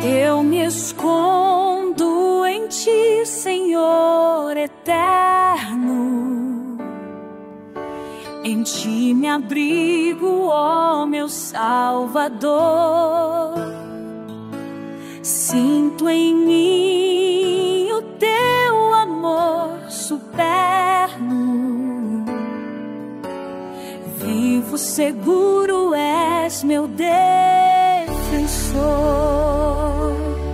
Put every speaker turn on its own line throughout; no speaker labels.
Eu me escondo em ti, Senhor eterno. Em ti me abrigo, ó meu Salvador. Sinto em mim o teu amor superno. Vivo seguro, és meu defensor.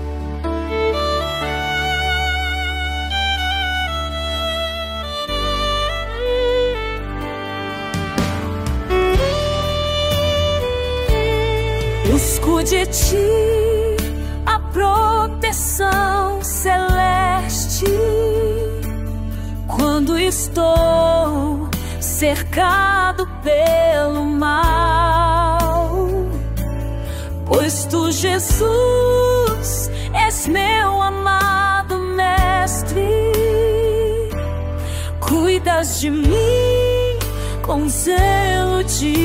Busco de ti a proteção celeste quando estou cercado pelo mal. Pois tu, Jesus, és meu amado mestre, cuidas de mim com zelo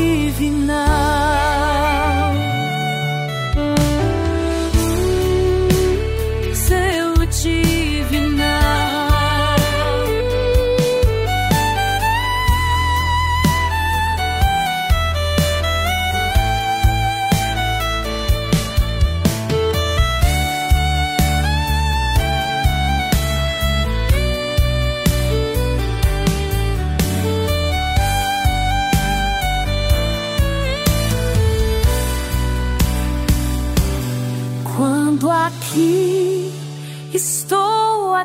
divinal. Zelo divinal. Quando aqui estou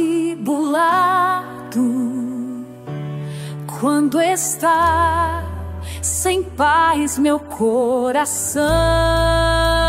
atribulado, quando está sem paz meu coração,